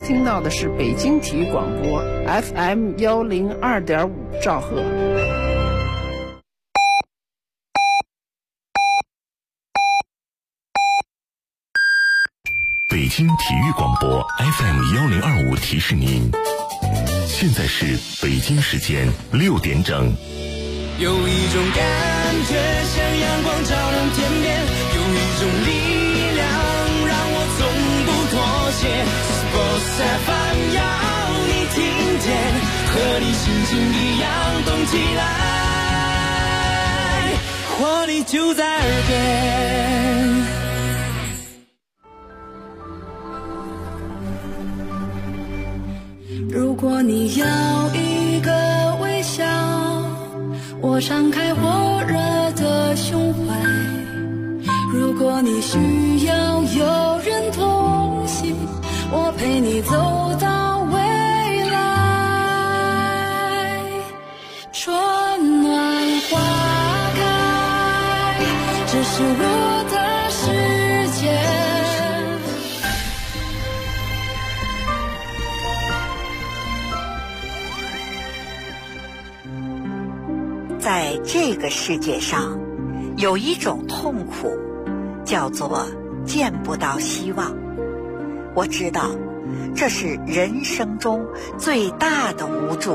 听到的是北京体育广播 FM102.5兆赫。 北京体育广播 FM1025提示您，现在是北京时间6点整。 有一种感觉像阳光照亮天边，有一种力量让我从不妥协。Sports FM 要你听见，和你心情一样动起来，活力就在耳边。 如果你要一个微笑，我敞开火热的胸怀；如果你需要有人同行，我陪你走到未来。春暖花开，这是我的世界。 在这个世界上，有一种痛苦，叫做见不到希望。我知道，这是人生中最大的无助。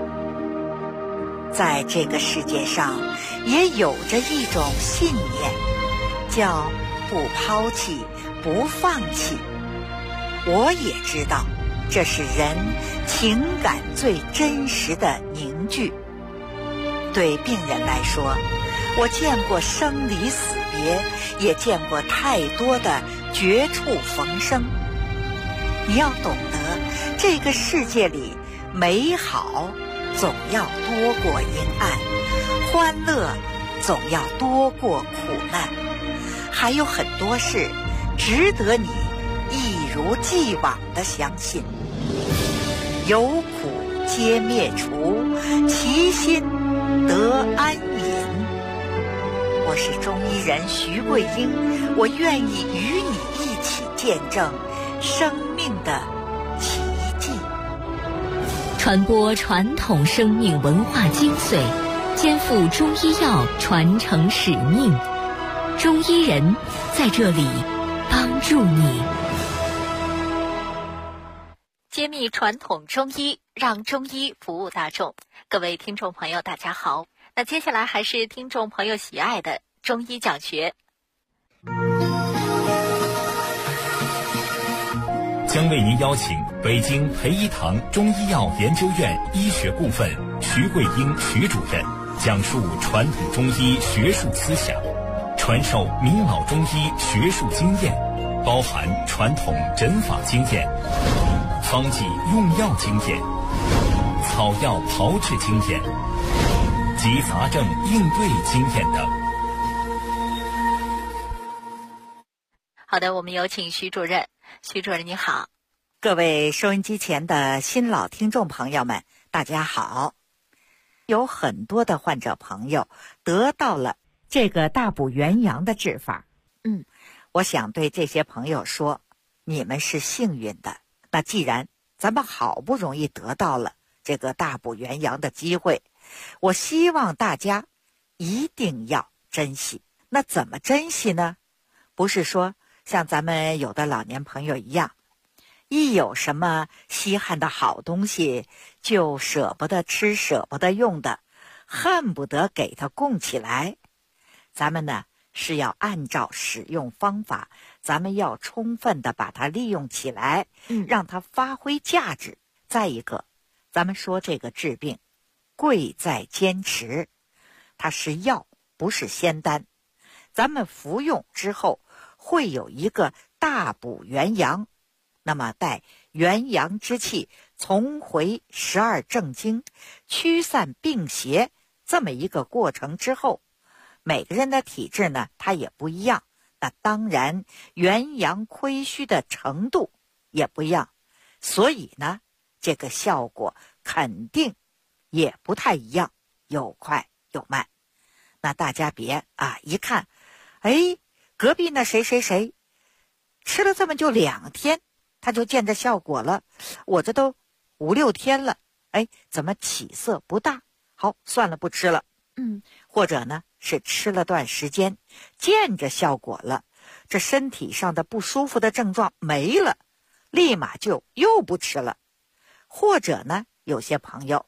在这个世界上，也有着一种信念，叫不抛弃，不放弃。我也知道，这是人情感最真实的凝聚。对病人来说，我见过生离死别，也见过太多的绝处逢生。你要懂得，这个世界里美好总要多过阴暗，欢乐总要多过苦难，还有很多事值得你一如既往地相信。有苦皆灭除，其心得安隐。我是中医人徐桂英，我愿意与你一起见证生命的奇迹， 传播传统生命文化精髓，肩负中医药传承使命。中医人在这里帮助你，揭秘传统中医，让中医服务大众。各位听众朋友大家好，那接下来还是听众朋友喜爱的中医讲学， 将为您邀请北京培一堂中医药研究院医学部分徐桂英徐主任讲述传统中医学术思想，传授名老中医学术经验，包含传统诊法经验、方剂用药经验、草药炮制经验及杂症应对经验等。 好的，我们有请徐主任。徐主任你好。 各位收音机前的新老听众朋友们，大家好。有很多的患者朋友得到了这个大补元阳的治法。我想对这些朋友说，你们是幸运的。那既然咱们好不容易得到了这个大补元阳的机会，我希望大家一定要珍惜。那怎么珍惜呢？不是说像咱们有的老年朋友一样，一有什么稀罕的好东西就舍不得吃舍不得用的，恨不得给它供起来。咱们呢是要按照使用方法，咱们要充分的把它利用起来，让它发挥价值。再一个，咱们说这个治病贵在坚持，它是药不是仙丹，咱们服用之后会有一个大补元阳，那么待元阳之气重回12正经，驱散病邪这么一个过程之后，每个人的体质呢它也不一样，那当然元阳亏虚的程度也不一样，所以呢这个效果肯定也不太一样，有快有慢。那大家别一看，隔壁那谁谁谁吃了这么就2天， 他就见着效果了。我这都5、6天了，怎么起色不大？好，算了，不吃了。或者呢是吃了段时间，见着效果了，这身体上的不舒服的症状没了，立马就又不吃了。或者呢有些朋友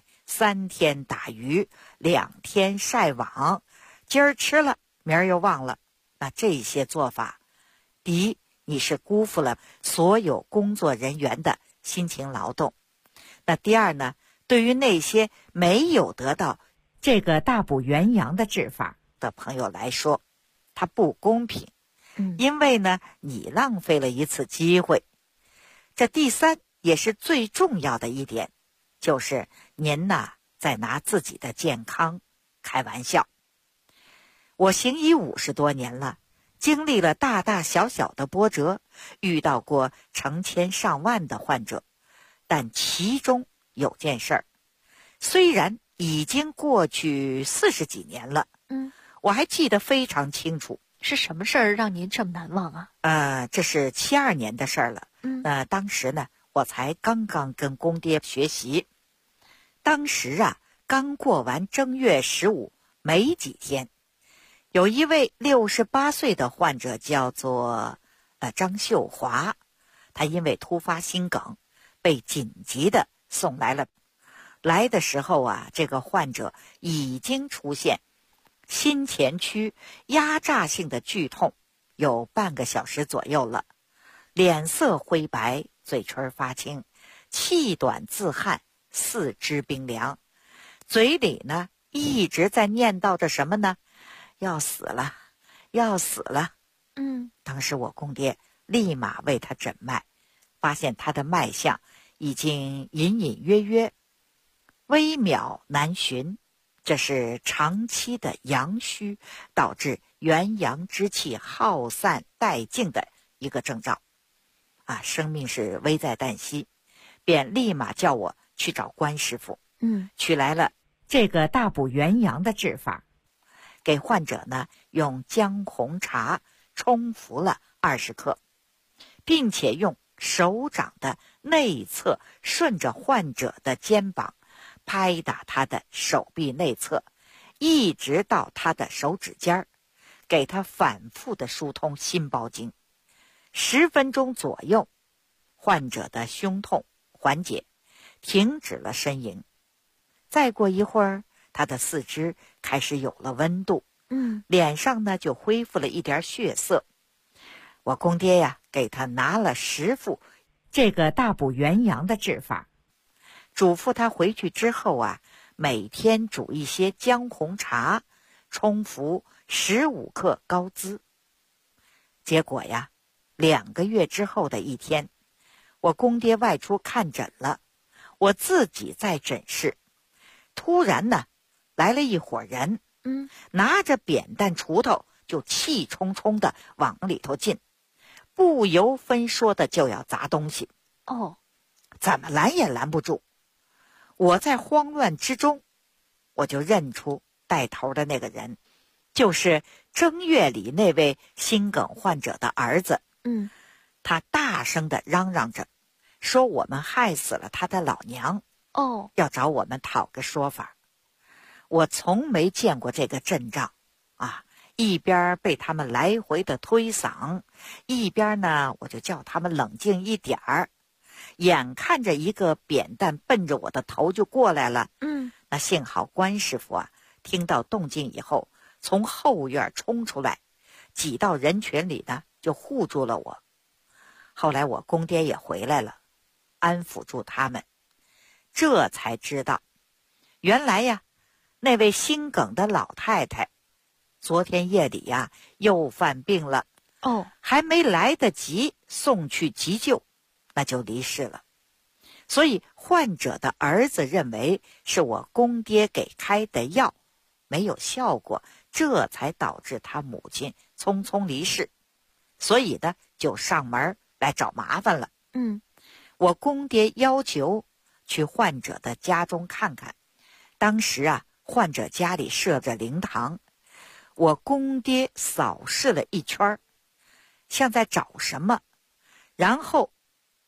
3天打鱼2天晒网，今儿吃了明儿又忘了。那这些做法，第一，你是辜负了所有工作人员的辛勤劳动。那第二呢，对于那些没有得到这个大补元阳的治法的朋友来说，它不公平。因为呢你浪费了一次机会。这第三也是最重要的一点，就是您呐在拿自己的健康开玩笑。我行医50多年了，经历了大大小小的波折，遇到过成千上万的患者，但其中有件事儿，虽然已经过去40几年了，我还记得非常清楚。 是什么事儿让您这么难忘啊？ 这是72年的事儿了。当时呢我才刚刚跟公爹学习，当时啊刚过完正月15没几天，有一位68岁的患者叫做张秀华，他因为突发心梗被紧急的送来了。来的时候啊，这个患者已经出现心前区压榨性的剧痛，有半个小时左右了，脸色灰白，嘴唇发青，气短自汗，四肢冰凉，嘴里呢一直在念叨着什么呢？要死了，要死了。当时我公爹立马为他诊脉，发现他的脉象已经隐隐约约，微渺难寻，这是长期的阳虚导致元阳之气耗散殆尽的一个征兆生命是危在旦夕，便立马叫我去找关师傅。取来了这个大补元阳的治法，给患者呢用姜红茶冲服了20克，并且用手掌的内侧顺着患者的肩膀拍打他的手臂内侧，一直到他的手指尖儿，给他反复的疏通心包经。10分钟左右，患者的胸痛缓解，停止了呻吟。再过一会儿，他的四肢开始有了温度，脸上呢就恢复了一点血色。我公爹呀，给他拿了10副这个大补元阳的治法，嘱咐他回去之后啊，每天煮一些姜红茶，冲服15克高滋。结果呀，2个月之后的一天，我公爹外出看诊了，我自己在诊室，突然呢来了一伙人，拿着扁担锄头就气冲冲的往里头进，不由分说的就要砸东西。怎么拦也拦不住。我在慌乱之中，我就认出带头的那个人就是正月里那位心梗患者的儿子。他大声地嚷嚷着说我们害死了他的老娘，要找我们讨个说法。我从没见过这个阵仗一边被他们来回的推搡，一边呢我就叫他们冷静一点儿。眼看着一个扁担奔着我的头就过来了，那幸好关师傅听到动静以后从后院冲出来，挤到人群里呢就护住了我。后来我公爹也回来了，安抚住他们，这才知道原来呀那位心梗的老太太昨天夜里又犯病了，还没来得及送去急救，那就离世了。所以患者的儿子认为是我公爹给开的药没有效果，这才导致他母亲匆匆离世，所以呢就上门来找麻烦了。我公爹要求去患者的家中看看，当时患者家里设着灵堂，我公爹扫视了一圈，像在找什么，然后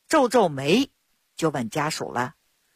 皱皱眉，就问家属了：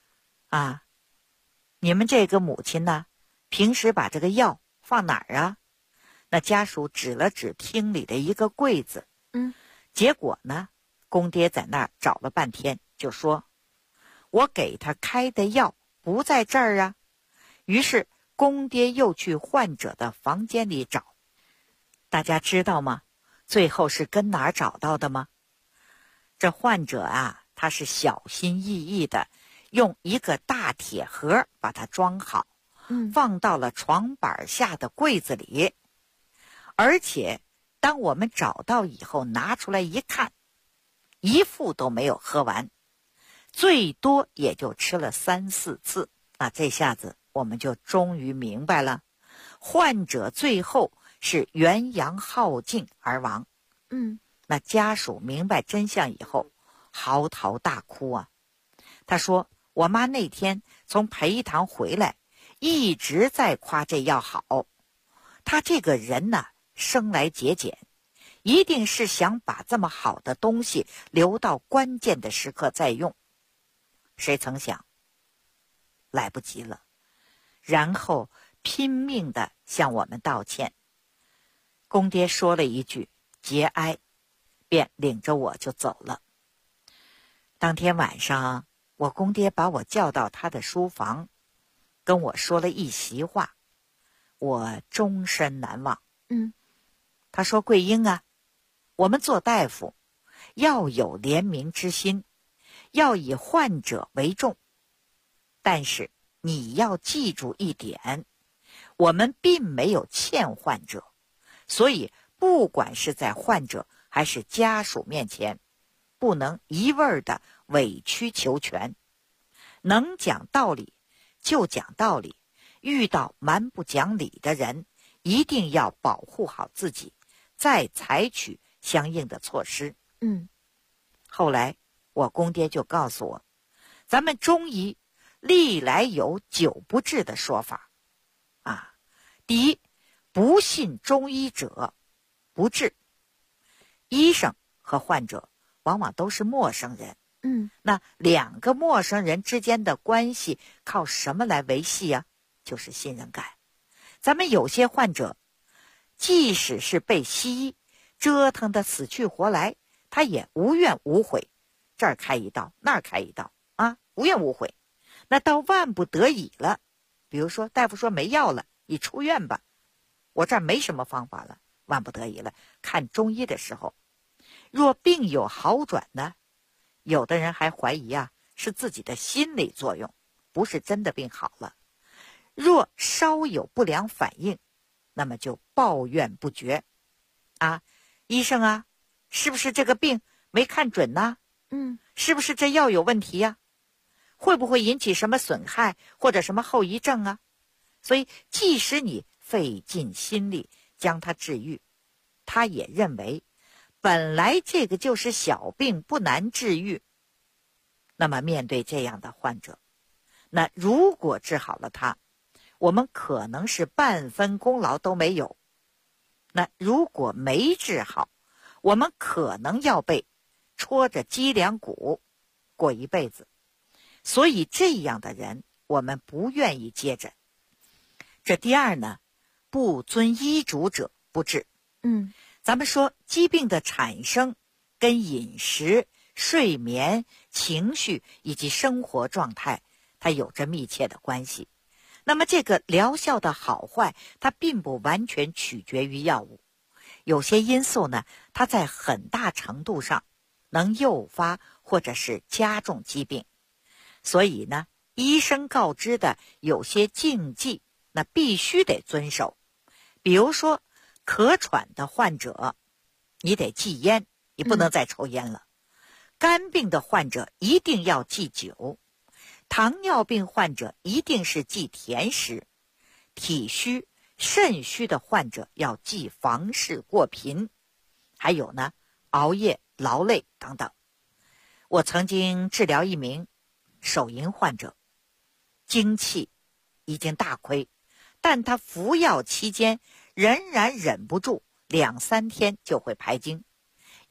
你们这个母亲呢，平时把这个药放哪儿啊？那家属指了指厅里的一个柜子。结果呢，公爹在那儿找了半天，就说：我给他开的药不在这儿啊。于是公爹又去患者的房间里找。大家知道吗？最后是跟哪儿找到的吗？这患者啊，他是小心翼翼的用一个大铁盒把它装好，放到了床板下的柜子里。而且当我们找到以后拿出来一看，一副都没有喝完，最多也就吃了3、4次。那这下子我们就终于明白了，患者最后是元阳耗尽而亡。那家属明白真相以后嚎啕大哭啊。他说：我妈那天从培一堂回来，一直在夸这药好。他这个人呢，生来节俭，一定是想把这么好的东西留到关键的时刻再用。谁曾想来不及了，然后拼命地向我们道歉。公爹说了一句节哀，便领着我就走了。当天晚上，我公爹把我叫到他的书房，跟我说了一席话，我终身难忘。他说：桂英啊，我们做大夫要有怜悯之心，要以患者为重，但是你要记住一点，我们并没有欠患者，所以不管是在患者还是家属面前，不能一味的委曲求全，能讲道理就讲道理，遇到蛮不讲理的人，一定要保护好自己，再采取相应的措施。后来我公爹就告诉我，咱们中医历来有9不治的说法第一，不信中医者不治。医生和患者往往都是陌生人，那2个陌生人之间的关系靠什么来维系啊？就是信任感。咱们有些患者即使是被西医折腾得死去活来，他也无怨无悔，这儿开一刀那儿开一刀无怨无悔。那到万不得已了，比如说大夫说没药了，你出院吧，我这儿没什么方法了，万不得已了，看中医的时候，若病有好转呢，有的人还怀疑是自己的心理作用，不是真的病好了。若稍有不良反应，那么就抱怨不绝医生是不是这个病没看准呢？是不是这药有问题呀？会不会引起什么损害或者什么后遗症啊？所以即使你费尽心力将它治愈，他也认为本来这个就是小病，不难治愈。那么面对这样的患者，那如果治好了他，我们可能是半分功劳都没有。那如果没治好，我们可能要被戳着脊梁骨过一辈子。所以这样的人我们不愿意接诊。这第二呢，不遵医嘱者不治。咱们说疾病的产生跟饮食、睡眠、情绪以及生活状态，它有着密切的关系。那么这个疗效的好坏，它并不完全取决于药物，有些因素呢，它在很大程度上能诱发或者是加重疾病。所以呢，医生告知的有些禁忌，那必须得遵守。比如说咳喘的患者，你得忌烟，你不能再抽烟了。肝病的患者一定要忌酒，糖尿病患者一定是忌甜食，体虚、肾虚的患者要忌房事过频，还有呢，熬夜、劳累等等。我曾经治疗一名手淫患者，精气已经大亏，但他服药期间仍然忍不住2、3天就会排精，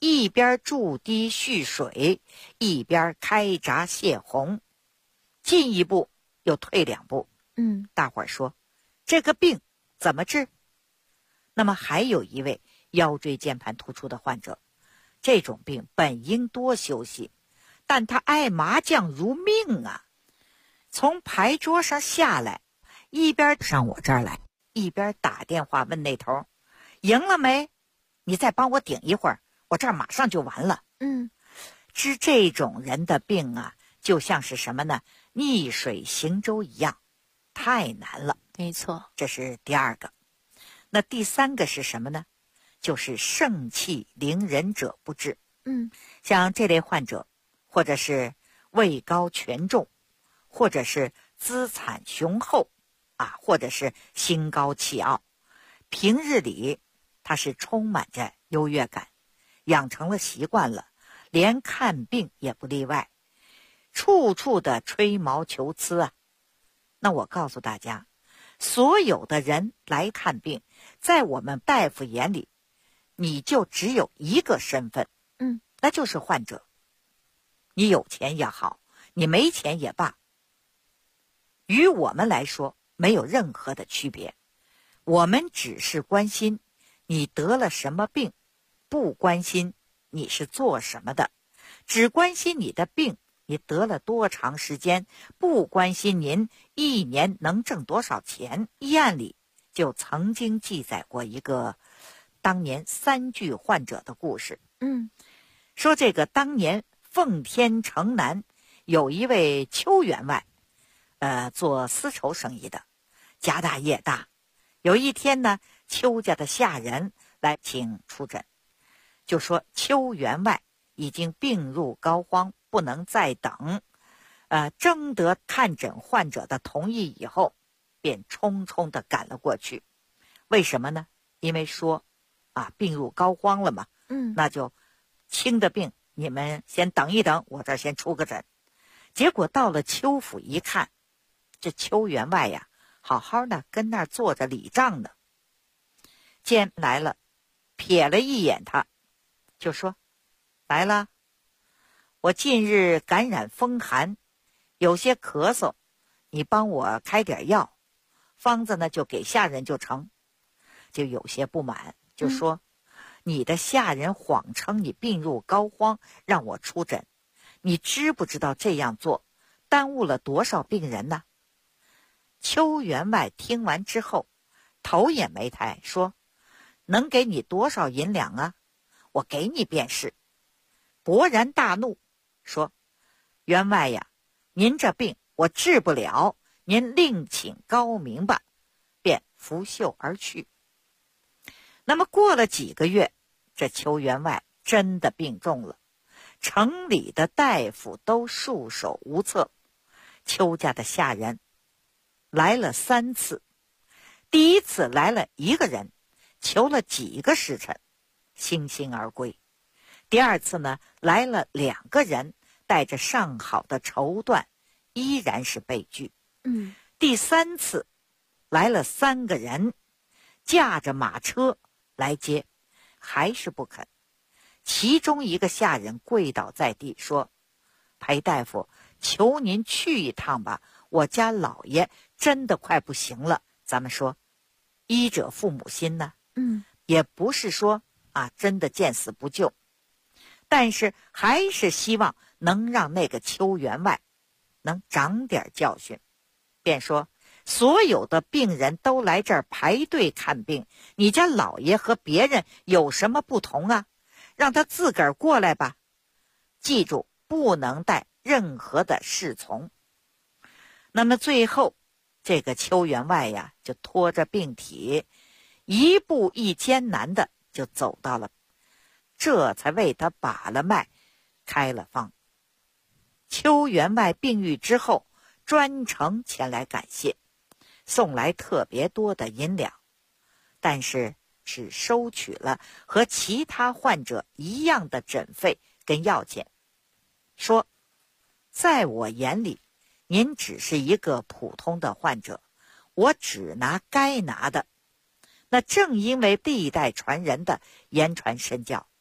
一边注滴蓄水，一边开闸泄洪，进一步又退2步。大伙儿说这个病怎么治？那么还有一位腰椎间盘突出的患者，这种病本应多休息，但他爱麻将如命啊，从牌桌上下来，一边上我这儿来，一边打电话问那头，赢了没？你再帮我顶一会儿，我这儿马上就完了。治这种人的病啊，就像是什么呢？逆水行舟一样，太难了。 没错， 这是第2个。那第3个是什么呢？就是盛气凌人者不治。像这类患者，或者是位高权重，或者是资产雄厚啊，或者是心高气傲，平日里他是充满着优越感，养成了习惯了，连看病也不例外，处处的吹毛求疵啊。那我告诉大家，所有的人来看病，在我们大夫眼里，你就只有一个身份，那就是患者。你有钱也好，你没钱也罢，于我们来说没有任何的区别。我们只是关心你得了什么病，不关心你是做什么的，只关心你的病你得了多长时间，不关心您1年能挣多少钱。医案里就曾经记载过一个当年3具患者的故事。说这个当年奉天城南有一位邱员外，做丝绸生意的，家大业大。有一天呢，邱家的下人来请出诊，就说邱员外已经病入膏肓，不能再等。征得看诊患者的同意以后，便匆匆地赶了过去。为什么呢？因为说病入膏肓了嘛，那就轻的病你们先等一等，我这儿先出个诊。结果到了邱府一看，这邱员外呀，好好的跟那儿坐着理账呢。见来了，瞥了一眼他，就说：来了，我近日感染风寒，有些咳嗽，你帮我开点药，方子呢就给下人就成。就有些不满，就说：你的下人谎称你病入膏肓，让我出诊，你知不知道这样做耽误了多少病人呢？邱员外听完之后，头也没抬，说：能给你多少银两啊？我给你便是。勃然大怒，说：员外呀，您这病我治不了，您另请高明吧。便拂袖而去。那么过了几个月，这邱员外真的病重了，城里的大夫都束手无策。邱家的下人来了3次，第1次来了1个人，求了几个时辰，悻悻而归。第2次呢，来了2个人，带着上好的绸缎，依然是被拒。第3次来了3个人，驾着马车来接，还是不肯。其中一个下人跪倒在地说：裴大夫，求您去一趟吧，我家老爷真的快不行了。咱们说医者父母心呢，也不是说真的见死不救，但是还是希望能让那个邱员外能长点教训。便说：所有的病人都来这儿排队看病，你家老爷和别人有什么不同啊？让他自个儿过来吧，记住不能带任何的侍从。那么最后这个邱员外呀，就拖着病体一步一艰难的就走到了，这才为他把了脉，开了方。邱员外病愈之后，专程前来感谢，送来特别多的银两，但是只收取了和其他患者一样的诊费跟药钱，说：在我眼里，您只是一个普通的患者，我只拿该拿的。那正因为历代传人的言传身教，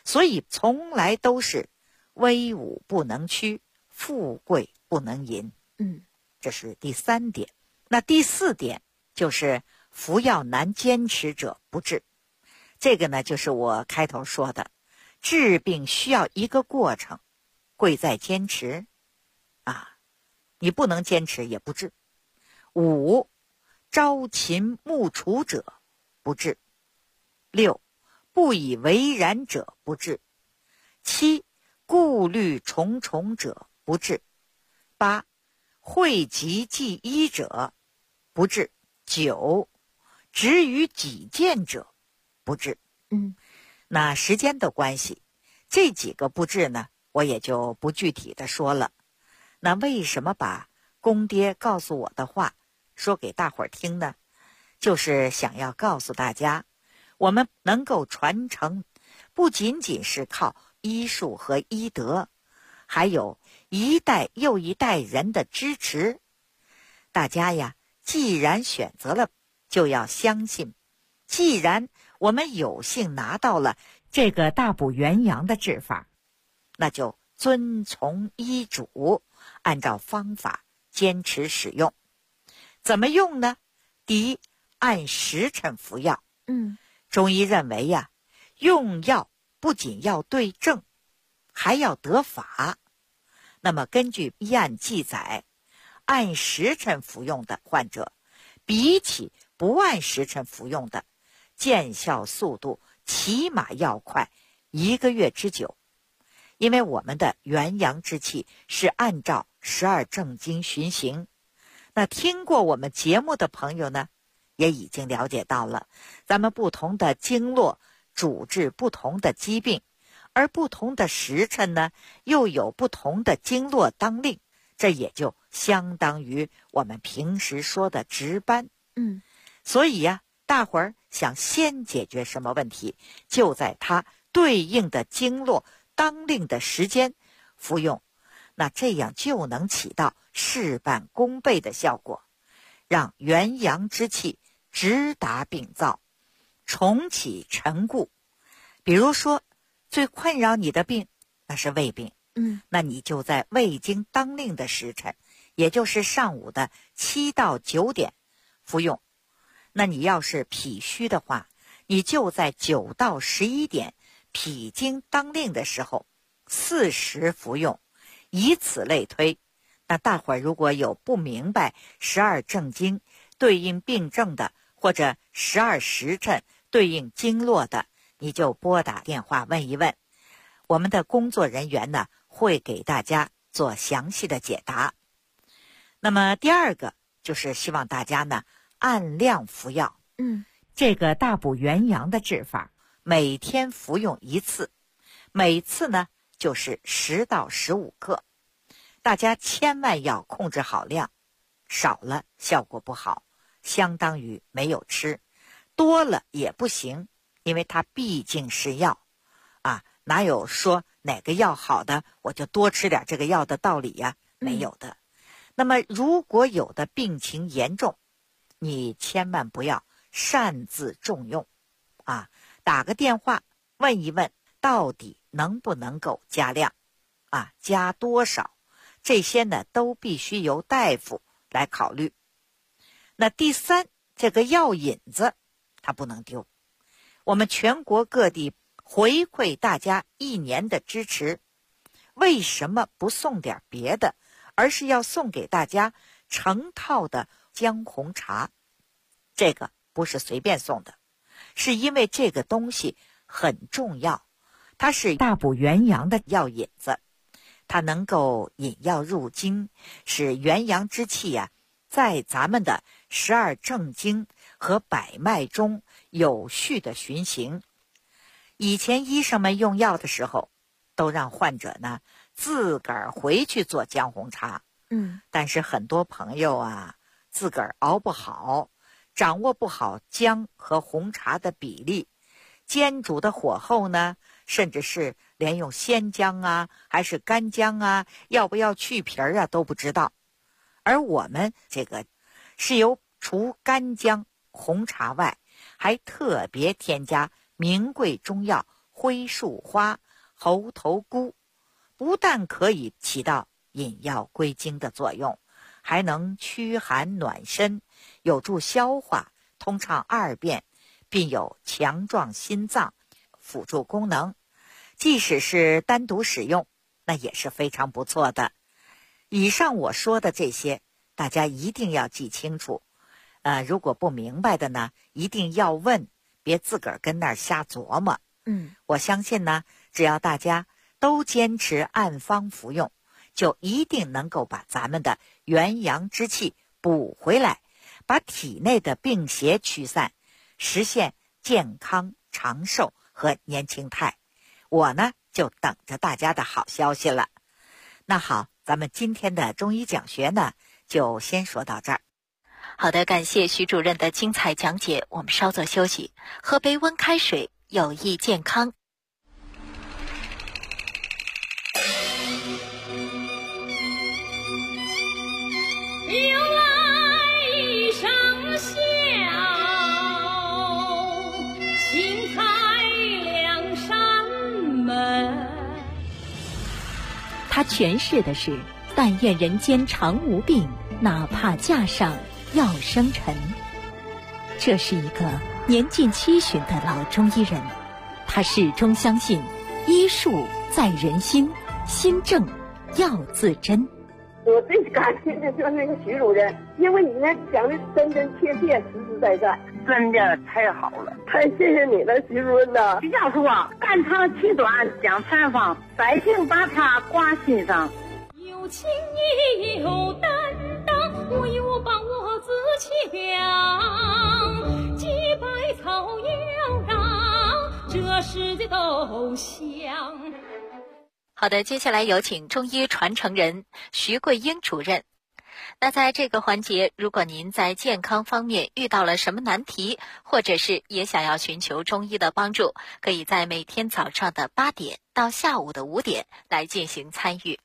所以从来都是威武不能屈，富贵不能淫。这是第3点。那第4点就是服药难坚持者不治。这个呢，就是我开头说的，治病需要一个过程，贵在坚持啊，你不能坚持也不治。5，朝秦暮楚者不治。6，不以为然者不治。7，顾虑重重者不治。8，讳疾忌医者不治。9，执于己见者不治。那时间的关系，这几个不治呢，我也就不具体的说了。那为什么把公爹告诉我的话说给大伙儿听呢？就是想要告诉大家，我们能够传承，不仅仅是靠医术和医德，还有一代又一代人的支持。大家呀，既然选择了，就要相信，既然我们有幸拿到了这个大补元阳的治法，那就遵从医嘱，按照方法坚持使用。怎么用呢？第一，按时辰服药。中医认为呀，用药不仅要对症，还要得法。那么根据医案记载，按时辰服用的患者，比起不按时辰服用的，见效速度起码要快1个月之久。因为我们的元阳之气是按照12正经循行。那听过我们节目的朋友呢，也已经了解到了，咱们不同的经络主治不同的疾病，而不同的时辰呢，又有不同的经络当令，这也就相当于我们平时说的值班。所以呀，大伙儿想先解决什么问题，就在它对应的经络当令的时间服用，那这样就能起到事半功倍的效果，让元阳之气直达病灶，重启陈固。比如说最困扰你的病，那是胃病，那你就在胃经当令的时辰，也就是上午的7到9点服用。那你要是脾虚的话，你就在9到11点脾经当令的时候4时服用，以此类推。那大伙儿如果有不明白12正经对应病症的，或者12时辰对应经络的，你就拨打电话问一问，我们的工作人员呢会给大家做详细的解答。那么第2个就是希望大家呢按量服药。这个大补元阳的治法，每天服用1次，每次呢就是10到15克。大家千万要控制好量，少了效果不好，相当于没有吃；多了也不行，因为它毕竟是药啊，哪有说哪个药好的我就多吃点这个药的道理呀？没有的。那么如果有的病情严重，你千万不要擅自重用啊，打个电话问一问到底能不能够加量啊，加多少，这些呢都必须由大夫来考虑。那第3，这个药引子它不能丢。我们全国各地回馈大家1年的支持，为什么不送点别的，而是要送给大家成套的姜红茶？这个不是随便送的，是因为这个东西很重要，它是大补元阳的药引子，它能够引药入经，使元阳之气呀，在咱们的12正经和百脉中有序的循行。以前医生们用药的时候，都让患者呢自个儿回去做姜红茶。但是很多朋友啊，自个儿熬不好，掌握不好姜和红茶的比例，煎煮的火候呢，甚至是连用鲜姜啊还是干姜啊，要不要去皮儿啊都不知道。而我们这个是由除干姜红茶外，还特别添加名贵中药灰树花、猴头菇，不但可以起到引药归经的作用，还能驱寒暖身，有助消化，通畅二便，并有强壮心脏辅助功能。即使是单独使用，那也是非常不错的。以上我说的这些，大家一定要记清楚。如果不明白的呢，一定要问，别自个儿跟那儿瞎琢磨。我相信呢，只要大家都坚持按方服用，就一定能够把咱们的元阳之气补回来，把体内的病邪驱散，实现健康长寿和年轻态。我呢就等着大家的好消息了。那好，咱们今天的中医讲学呢就先说到这儿。 好的，感谢徐主任的精彩讲解，我们稍作休息，喝杯温开水，有益健康。 又来一声笑，轻开两扇门。 他诠释的是但愿人间常无病，哪怕架上要生尘。这是一个年近70的老中医人，他始终相信医术在人心，心正要自珍。 我最感谢的就是那个徐主任，因为你那讲的真真切切，实实在在，真的太好了，太谢谢你了，徐主任呐！徐教授啊，肝长气短讲采访，百姓把他挂心上。 有情义有担当，我有把握自强，几百草要让这世界都香。 好的，接下来有请中医传承人徐桂英主任。那在这个环节，如果您在健康方面遇到了什么难题，或者是也想要寻求中医的帮助，可以在每天早上的8点到下午的5点来进行参与。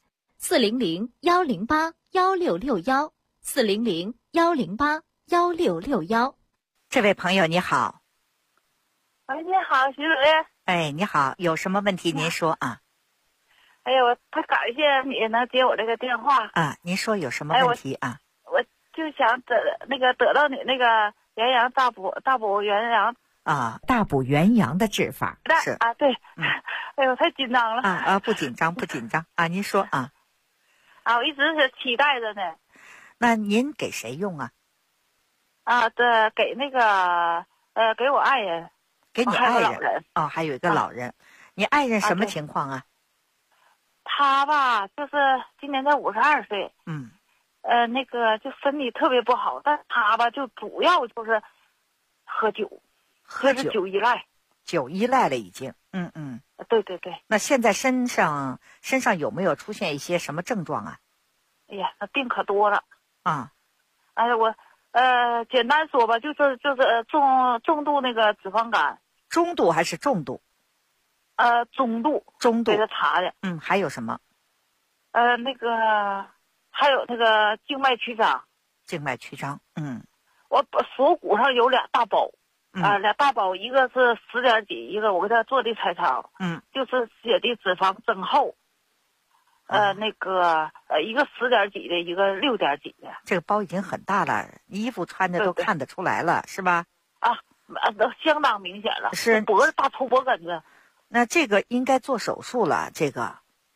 400-108-1661，400-108-1661。 这位朋友你好。 哎，你好，徐主任。 哎，你好，有什么问题您说啊？ 哎呀，我太感谢你能接我这个电话啊！您说有什么问题啊？ 我就想得到你那个元阳大补元阳啊，大补元阳的治法是啊，对。哎呦，太紧张了不紧张啊！您说啊。 我一直是期待着呢。 那您给谁用啊？ 对，给那个给我爱人。 给你爱人哦，还有一个老人。你爱人什么情况啊？ 他吧，就是今年才52岁。那个就身体特别不好，但他吧就主要就是喝酒，就是酒依赖。 酒依赖了已经。 对对对。 那现在身上有没有出现一些什么症状啊？ 哎呀，那病可多了啊！ 哎呀，我简单说吧，就是重度那个脂肪肝。 中度还是重度？ 中度给他查的。 还有什么？ 那个还有那个静脉曲张。 静脉曲张。 我锁骨上有俩大包。俩大包，一个是10点几，一个我给他做的彩超。就是写的脂肪增厚。那个一个10点几的，一个6点几的。 这个包已经很大了，衣服穿着都看得出来了，是吧？ 都相当明显了。 是脖子大粗脖根子。 那这个应该做手术了，这个。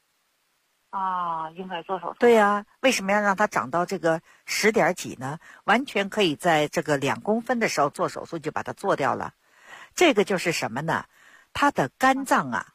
应该做手术。 对呀，为什么要让它长到这个10点几呢？完全可以在这个2公分的时候做手术就把它做掉了。这个就是什么呢？它的肝脏